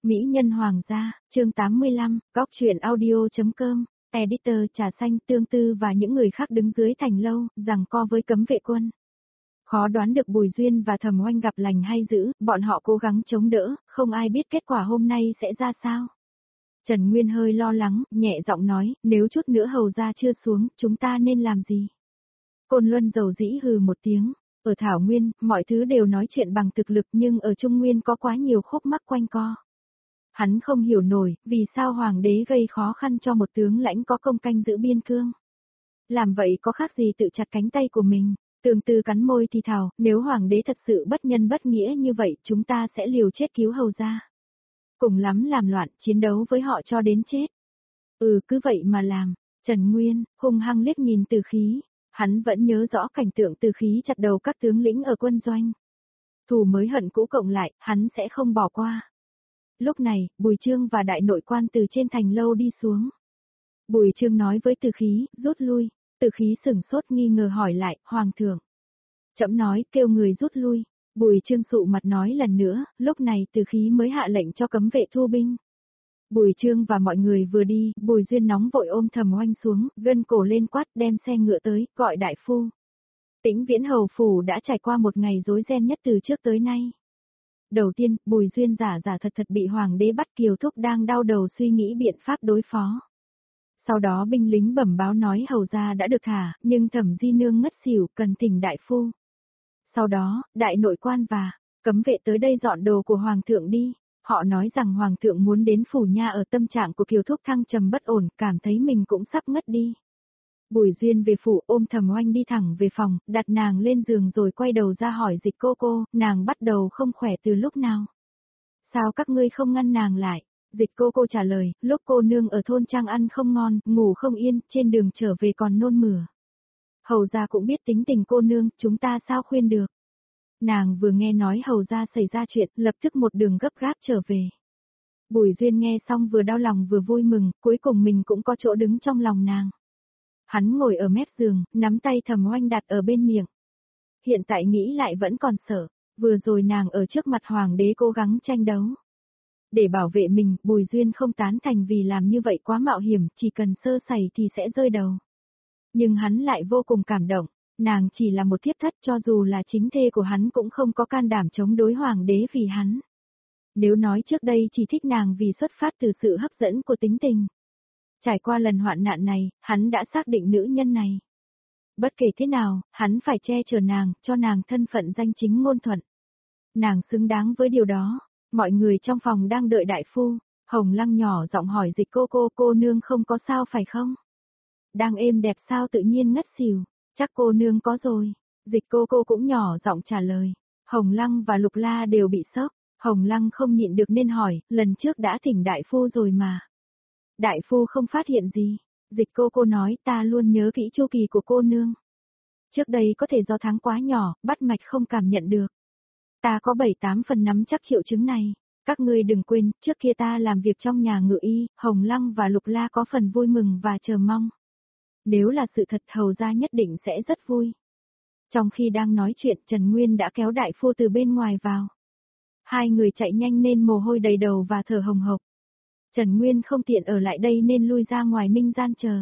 Mỹ nhân hoàng gia, chương 85, góc truyện audio.com, editor trà xanh Tương Tư và những người khác đứng dưới thành lâu, giằng co với cấm vệ quân. Khó đoán được Bùi Duyên và Thẩm Oanh gặp lành hay dữ, bọn họ cố gắng chống đỡ, không ai biết kết quả hôm nay sẽ ra sao. Trần Nguyên hơi lo lắng, nhẹ giọng nói, nếu chút nữa hầu gia chưa xuống, chúng ta nên làm gì? Côn Luân dầu dĩ hừ một tiếng. Ở Thảo Nguyên, mọi thứ đều nói chuyện bằng thực lực nhưng ở Trung Nguyên có quá nhiều khúc mắc quanh co. Hắn không hiểu nổi, vì sao hoàng đế gây khó khăn cho một tướng lãnh có công canh giữ biên cương. Làm vậy có khác gì tự chặt cánh tay của mình, Tương Tư cắn môi thì thào, nếu hoàng đế thật sự bất nhân bất nghĩa như vậy chúng ta sẽ liều chết cứu hầu gia. Cùng lắm làm loạn, chiến đấu với họ cho đến chết. Cứ vậy mà làm, Trần Nguyên, hung hăng liếc nhìn Từ Khí. Hắn vẫn nhớ rõ cảnh tượng Từ Khí chặt đầu các tướng lĩnh ở quân doanh. Thù mới hận cũ cộng lại, hắn sẽ không bỏ qua. Lúc này, Bùi Chương và đại nội quan từ trên thành lâu đi xuống. Bùi Chương nói với Từ Khí, rút lui. Từ Khí sửng sốt nghi ngờ hỏi lại, Hoàng thượng. Trẫm nói, kêu người rút lui. Bùi Chương sụ mặt nói lần nữa, lúc này Từ Khí mới hạ lệnh cho cấm vệ thu binh. Bùi Chương và mọi người vừa đi, Bùi Duyên nóng vội ôm Thẩm Oanh xuống, gân cổ lên quát đem xe ngựa tới, gọi đại phu. Tĩnh Viễn hầu phủ đã trải qua một ngày rối ren nhất từ trước tới nay. Đầu tiên, Bùi Duyên giả thật bị hoàng đế bắt, Kiều Thúc đang đau đầu suy nghĩ biện pháp đối phó. Sau đó binh lính bẩm báo nói hầu gia đã được thả, nhưng Thẩm Di Nương ngất xỉu, cần thỉnh đại phu. Sau đó, đại nội quan và cấm vệ tới đây dọn đồ của hoàng thượng đi. Họ nói rằng hoàng thượng muốn đến phủ nha, ở tâm trạng của Kiều Thúc thăng trầm bất ổn, cảm thấy mình cũng sắp ngất đi. Bùi Duyên về phủ ôm Thẩm Oanh đi thẳng về phòng, đặt nàng lên giường rồi quay đầu ra hỏi Dịch cô, nàng bắt đầu không khỏe từ lúc nào? Sao các ngươi không ngăn nàng lại? Dịch cô trả lời, lúc cô nương ở thôn trang ăn không ngon, ngủ không yên, trên đường trở về còn nôn mửa. Hầu gia cũng biết tính tình cô nương, chúng ta sao khuyên được? Nàng vừa nghe nói hầu gia xảy ra chuyện, lập tức một đường gấp gáp trở về. Bùi Duyên nghe xong vừa đau lòng vừa vui mừng, cuối cùng mình cũng có chỗ đứng trong lòng nàng. Hắn ngồi ở mép giường, nắm tay Thẩm Oanh đặt ở bên miệng. Hiện tại nghĩ lại vẫn còn sợ, vừa rồi nàng ở trước mặt hoàng đế cố gắng tranh đấu. Để bảo vệ mình, Bùi Duyên không tán thành vì làm như vậy quá mạo hiểm, chỉ cần sơ sẩy thì sẽ rơi đầu. Nhưng hắn lại vô cùng cảm động, nàng chỉ là một thiếp thất, cho dù là chính thê của hắn cũng không có can đảm chống đối hoàng đế vì hắn. Nếu nói trước đây chỉ thích nàng vì xuất phát từ sự hấp dẫn của tính tình. Trải qua lần hoạn nạn này, hắn đã xác định nữ nhân này. Bất kể thế nào, hắn phải che chở nàng, cho nàng thân phận danh chính ngôn thuận. Nàng xứng đáng với điều đó. Mọi người trong phòng đang đợi đại phu. Hồng Lăng nhỏ giọng hỏi Dịch cô nương không có sao phải không? Đang êm đẹp sao tự nhiên ngất xỉu, chắc cô nương có rồi. Dịch cô cũng nhỏ giọng trả lời. Hồng Lăng và Lục La đều bị sốc. Hồng Lăng không nhịn được nên hỏi, lần trước đã thỉnh đại phu rồi mà. Đại phu không phát hiện gì. Dịch cô nói ta luôn nhớ kỹ chu kỳ của cô nương. Trước đây có thể do tháng quá nhỏ, bắt mạch không cảm nhận được. Ta có 7-8 phần nắm chắc triệu chứng này. Các ngươi đừng quên, trước kia ta làm việc trong nhà ngự y, Hồng Lăng và Lục La có phần vui mừng và chờ mong. Nếu là sự thật hầu gia nhất định sẽ rất vui. Trong khi đang nói chuyện Trần Nguyên đã kéo đại phu từ bên ngoài vào. Hai người chạy nhanh nên mồ hôi đầy đầu và thở hồng hộc. Trần Nguyên không tiện ở lại đây nên lui ra ngoài minh gian chờ.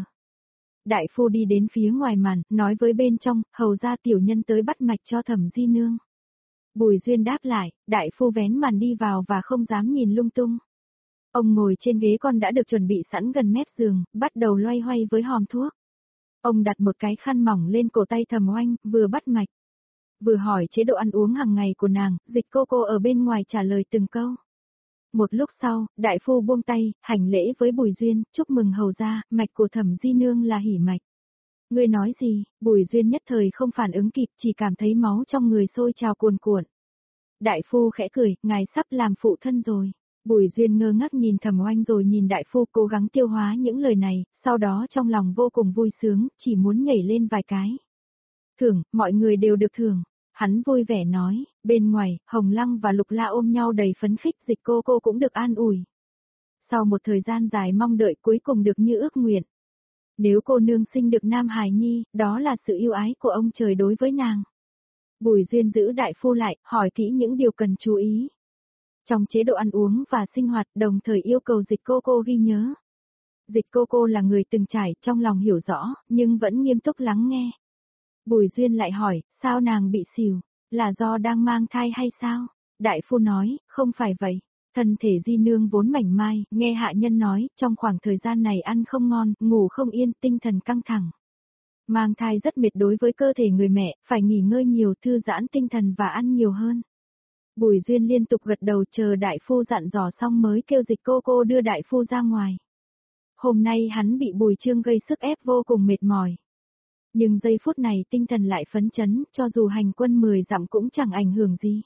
Đại phu đi đến phía ngoài màn, nói với bên trong, hầu gia tiểu nhân tới bắt mạch cho Thẩm Di Nương. Bùi Duyên đáp lại, đại phu vén màn đi vào và không dám nhìn lung tung. Ông ngồi trên ghế con đã được chuẩn bị sẵn gần mép giường, bắt đầu loay hoay với hòm thuốc. Ông đặt một cái khăn mỏng lên cổ tay Thẩm Oanh, vừa bắt mạch. Vừa hỏi chế độ ăn uống hàng ngày của nàng, Dịch cô ở bên ngoài trả lời từng câu. Một lúc sau, đại phu buông tay, hành lễ với Bùi Duyên, chúc mừng hầu gia, mạch của Thẩm Di Nương là hỉ mạch. Ngươi nói gì? Bùi Duyên nhất thời không phản ứng kịp, chỉ cảm thấy máu trong người sôi trào cuồn cuộn. Đại phu khẽ cười, ngài sắp làm phụ thân rồi. Bùi Duyên ngơ ngác nhìn Thẩm Oanh rồi nhìn đại phu cố gắng tiêu hóa những lời này, sau đó trong lòng vô cùng vui sướng, chỉ muốn nhảy lên vài cái. Thưởng, mọi người đều được thưởng. Hắn vui vẻ nói, bên ngoài, Hồng Lăng và Lục La ôm nhau đầy phấn khích, Dịch cô cũng được an ủi. Sau một thời gian dài mong đợi cuối cùng được như ước nguyện. Nếu cô nương sinh được nam hài nhi, đó là sự yêu ái của ông trời đối với nàng. Bùi Duyên giữ đại phu lại, hỏi kỹ những điều cần chú ý. Trong chế độ ăn uống và sinh hoạt đồng thời yêu cầu Dịch cô ghi nhớ. Dịch cô là người từng trải, trong lòng hiểu rõ, nhưng vẫn nghiêm túc lắng nghe. Bùi Duyên lại hỏi, sao nàng bị xỉu, là do đang mang thai hay sao? Đại phu nói, không phải vậy. Thân thể di nương vốn mảnh mai, nghe hạ nhân nói, trong khoảng thời gian này ăn không ngon, ngủ không yên, tinh thần căng thẳng. Mang thai rất mệt đối với cơ thể người mẹ, phải nghỉ ngơi nhiều, thư giãn tinh thần và ăn nhiều hơn. Bùi Duyên liên tục gật đầu chờ đại phu dặn dò xong mới kêu Dịch cô đưa đại phu ra ngoài. Hôm nay hắn bị Bùi Chương gây sức ép vô cùng mệt mỏi. Nhưng giây phút này tinh thần lại phấn chấn, cho dù hành quân 10 dặm cũng chẳng ảnh hưởng gì.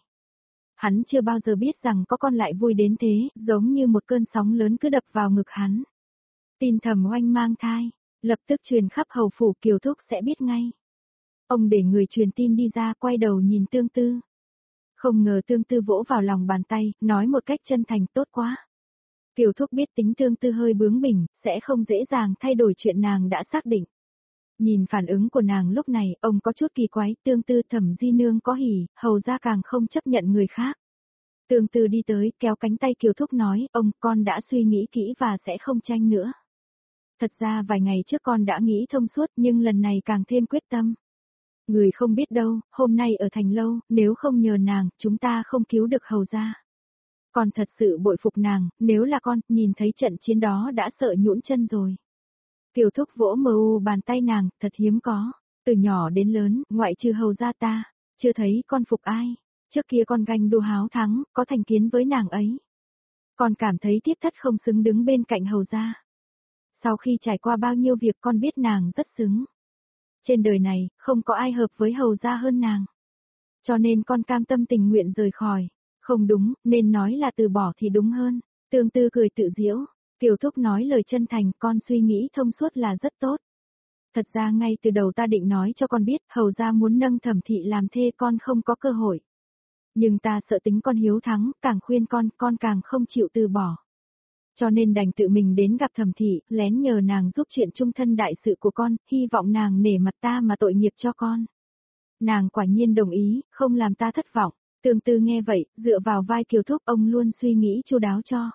Hắn chưa bao giờ biết rằng có con lại vui đến thế, giống như một cơn sóng lớn cứ đập vào ngực hắn. Tin Thẩm Oanh mang thai, lập tức truyền khắp hầu phủ, Kiều Thúc sẽ biết ngay. Ông để người truyền tin đi ra, quay đầu nhìn Tương Tư. Không ngờ Tương Tư vỗ vào lòng bàn tay, nói một cách chân thành, tốt quá. Kiều Thúc biết tính Tương Tư hơi bướng bỉnh, sẽ không dễ dàng thay đổi chuyện nàng đã xác định. Nhìn phản ứng của nàng lúc này, ông có chút kỳ quái, Tương Tư Thẩm di nương có hỉ, hầu ra càng không chấp nhận người khác. Tương Tư đi tới, kéo cánh tay Kiều Thúc nói, ông, con đã suy nghĩ kỹ và sẽ không tranh nữa. Thật ra vài ngày trước con đã nghĩ thông suốt, nhưng lần này càng thêm quyết tâm. Người không biết đâu, hôm nay ở thành lâu, nếu không nhờ nàng, chúng ta không cứu được hầu ra. Con thật sự bội phục nàng, nếu là con, nhìn thấy trận chiến đó đã sợ nhũn chân rồi. Kiều Thúc vỗ bàn tay nàng, thật hiếm có. Từ nhỏ đến lớn, ngoại trừ hầu gia ta, chưa thấy con phục ai. Trước kia con ganh đua háo thắng, có thành kiến với nàng ấy. Con cảm thấy thiếp thất không xứng đứng bên cạnh hầu gia. Sau khi trải qua bao nhiêu việc con biết nàng rất xứng. Trên đời này, không có ai hợp với hầu gia hơn nàng. Cho nên con cam tâm tình nguyện rời khỏi. Không đúng, nên nói là từ bỏ thì đúng hơn. Tương Tư cười tự giễu. Kiều Thúc nói lời chân thành, con suy nghĩ thông suốt là rất tốt. Thật ra ngay từ đầu ta định nói cho con biết, hầu gia muốn nâng Thẩm thị làm thê con không có cơ hội. Nhưng ta sợ tính con hiếu thắng, càng khuyên con càng không chịu từ bỏ. Cho nên đành tự mình đến gặp Thẩm thị, lén nhờ nàng giúp chuyện chung thân đại sự của con, hy vọng nàng nể mặt ta mà tội nghiệp cho con. Nàng quả nhiên đồng ý, không làm ta thất vọng. Tương Tư nghe vậy, dựa vào vai Kiều Thúc, ông luôn suy nghĩ chu đáo cho.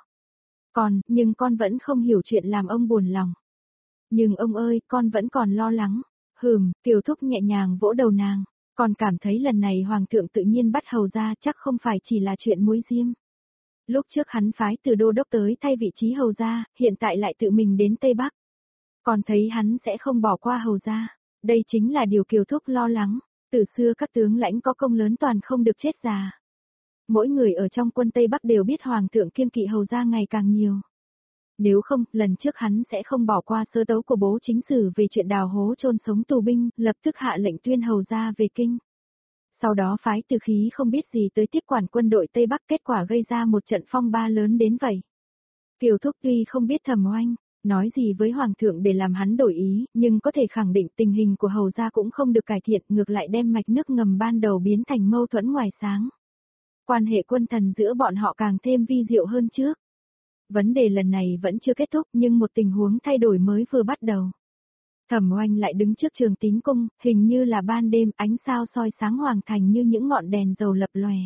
Nhưng con vẫn không hiểu chuyện làm ông buồn lòng. Nhưng ông ơi, con vẫn còn lo lắng. Kiều Thúc nhẹ nhàng vỗ đầu nàng. Con cảm thấy lần này Hoàng thượng tự nhiên bắt hầu ra chắc không phải chỉ là chuyện muối diêm. Lúc trước hắn phái từ đô đốc tới thay vị trí hầu ra, hiện tại lại tự mình đến Tây Bắc. Con thấy hắn sẽ không bỏ qua hầu ra. Đây chính là điều Kiều Thúc lo lắng. Từ xưa các tướng lãnh có công lớn toàn không được chết già. Mỗi người ở trong quân Tây Bắc đều biết Hoàng thượng kiêng kỵ hầu ra ngày càng nhiều. Nếu không, lần trước hắn sẽ không bỏ qua sơ tấu của bố chính sử về chuyện đào hố chôn sống tù binh, lập tức hạ lệnh tuyên hầu ra về kinh. Sau đó phái Từ Khí không biết gì tới tiếp quản quân đội Tây Bắc, kết quả gây ra một trận phong ba lớn đến vậy. Kiều Thúc tuy không biết Thẩm Oanh nói gì với Hoàng thượng để làm hắn đổi ý, nhưng có thể khẳng định tình hình của hầu gia cũng không được cải thiện, ngược lại đem mạch nước ngầm ban đầu biến thành mâu thuẫn ngoài sáng. Quan hệ quân thần giữa bọn họ càng thêm vi diệu hơn trước. Vấn đề lần này vẫn chưa kết thúc, nhưng một tình huống thay đổi mới vừa bắt đầu. Thẩm Oanh lại đứng trước Trường Tín cung, hình như là ban đêm, ánh sao soi sáng hoàng thành như những ngọn đèn dầu lập lòe.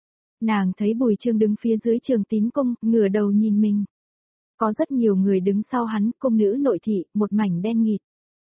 Nàng thấy Bùi Chương đứng phía dưới Trường Tín cung, ngửa đầu nhìn mình. Có rất nhiều người đứng sau hắn, cung nữ nội thị, một mảnh đen nghịt.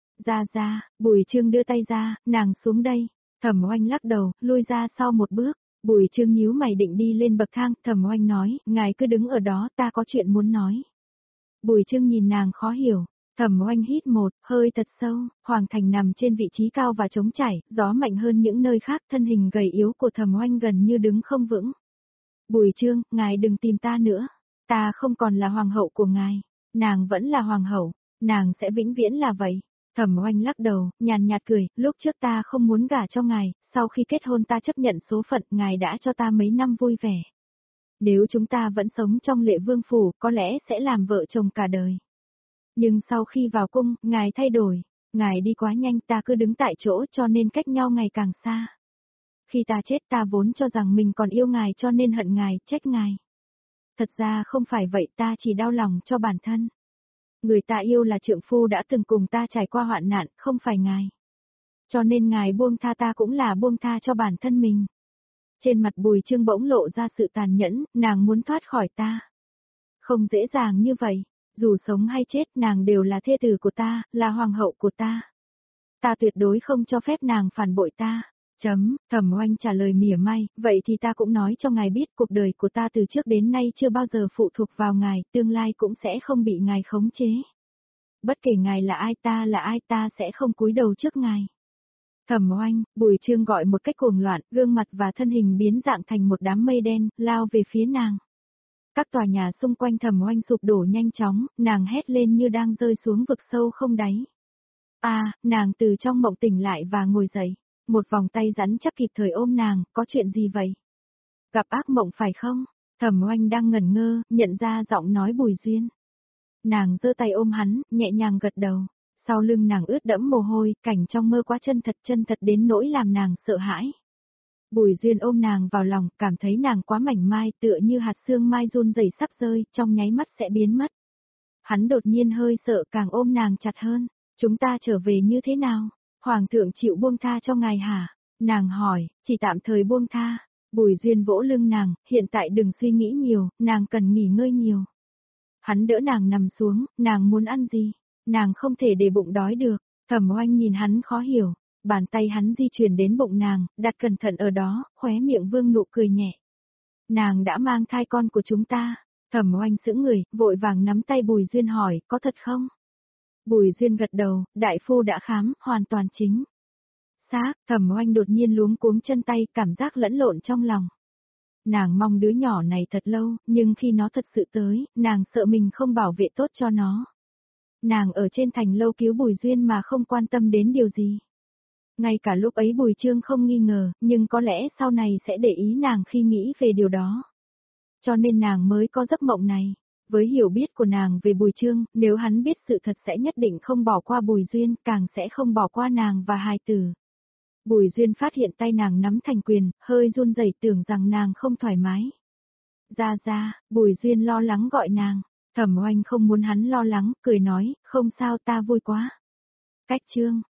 Ra, Bùi Chương đưa tay ra, nàng xuống đây. Thẩm Oanh lắc đầu, lui ra sau một bước. Bùi Chương nhíu mày định đi lên bậc thang, Thẩm Oanh nói, ngài cứ đứng ở đó, ta có chuyện muốn nói. Bùi Chương nhìn nàng khó hiểu. Thẩm Oanh hít một hơi thật sâu, Hoàng thành nằm trên vị trí cao và trống trải, gió mạnh hơn những nơi khác, thân hình gầy yếu của Thẩm Oanh gần như đứng không vững. Bùi Chương, ngài đừng tìm ta nữa, ta không còn là hoàng hậu của ngài, nàng vẫn là hoàng hậu, nàng sẽ vĩnh viễn là vậy. Thẩm Oanh lắc đầu, nhàn nhạt cười, lúc trước ta không muốn gả cho ngài, sau khi kết hôn ta chấp nhận số phận, ngài đã cho ta mấy năm vui vẻ. Nếu chúng ta vẫn sống trong Lệ Vương phủ, có lẽ sẽ làm vợ chồng cả đời. Nhưng sau khi vào cung, ngài thay đổi, ngài đi quá nhanh, ta cứ đứng tại chỗ cho nên cách nhau ngày càng xa. Khi ta chết ta vốn cho rằng mình còn yêu ngài cho nên hận ngài, trách ngài. Thật ra không phải vậy, ta chỉ đau lòng cho bản thân. Người ta yêu là trượng phu đã từng cùng ta trải qua hoạn nạn, không phải ngài. Cho nên ngài buông tha ta cũng là buông tha cho bản thân mình. Trên mặt Bùi Trương bỗng lộ ra sự tàn nhẫn, nàng muốn thoát khỏi ta. Không dễ dàng như vậy, dù sống hay chết nàng đều là thê tử của ta, là hoàng hậu của ta. Ta tuyệt đối không cho phép nàng phản bội ta. Thẩm Oanh trả lời mỉa mai, vậy thì ta cũng nói cho ngài biết cuộc đời của ta từ trước đến nay chưa bao giờ phụ thuộc vào ngài, tương lai cũng sẽ không bị ngài khống chế. Bất kể ngài là ai ta sẽ không cúi đầu trước ngài. Thẩm Oanh, Bùi Trương gọi một cách cuồng loạn, gương mặt và thân hình biến dạng thành một đám mây đen, lao về phía nàng. Các tòa nhà xung quanh Thẩm Oanh sụp đổ nhanh chóng, nàng hét lên như đang rơi xuống vực sâu không đáy. Nàng từ trong mộng tỉnh lại và ngồi dậy. Một vòng tay rắn chắc kịp thời ôm nàng, có chuyện gì vậy? Gặp ác mộng phải không? Thẩm Oanh đang ngẩn ngơ, nhận ra giọng nói Bùi Duyên. Nàng giơ tay ôm hắn, nhẹ nhàng gật đầu. Sau lưng nàng ướt đẫm mồ hôi, cảnh trong mơ quá chân thật đến nỗi làm nàng sợ hãi. Bùi Duyên ôm nàng vào lòng, cảm thấy nàng quá mảnh mai, tựa như hạt sương mai run rẩy sắp rơi, trong nháy mắt sẽ biến mất. Hắn đột nhiên hơi sợ, càng ôm nàng chặt hơn. Chúng ta trở về như thế nào? Hoàng thượng chịu buông tha cho ngài hả? Nàng hỏi, chỉ tạm thời buông tha. Bùi Duyên vỗ lưng nàng, hiện tại đừng suy nghĩ nhiều, nàng cần nghỉ ngơi nhiều. Hắn đỡ nàng nằm xuống, nàng muốn ăn gì? Nàng không thể để bụng đói được. Thẩm Oanh nhìn hắn khó hiểu, bàn tay hắn di chuyển đến bụng nàng, đặt cẩn thận ở đó, khóe miệng vương nụ cười nhẹ. Nàng đã mang thai con của chúng ta. Thẩm Oanh sững người, vội vàng nắm tay Bùi Duyên hỏi, có thật không? Bùi Duyên gật đầu, đại phu đã khám, hoàn toàn chính xác. Thẩm Oanh đột nhiên luống cuống chân tay, cảm giác lẫn lộn trong lòng. Nàng mong đứa nhỏ này thật lâu, nhưng khi nó thật sự tới, nàng sợ mình không bảo vệ tốt cho nó. Nàng ở trên thành lâu cứu Bùi Duyên mà không quan tâm đến điều gì. Ngay cả lúc ấy Bùi Trương không nghi ngờ, nhưng có lẽ sau này sẽ để ý nàng khi nghĩ về điều đó. Cho nên nàng mới có giấc mộng này. Với hiểu biết của nàng về Bùi Trương, nếu hắn biết sự thật sẽ nhất định không bỏ qua Bùi Duyên, càng sẽ không bỏ qua nàng và hài tử. Bùi Duyên phát hiện tay nàng nắm thành quyền, hơi run rẩy tưởng rằng nàng không thoải mái. Ra, Bùi Duyên lo lắng gọi nàng. Thẩm Oanh không muốn hắn lo lắng, cười nói, không sao ta vui quá. Cách chương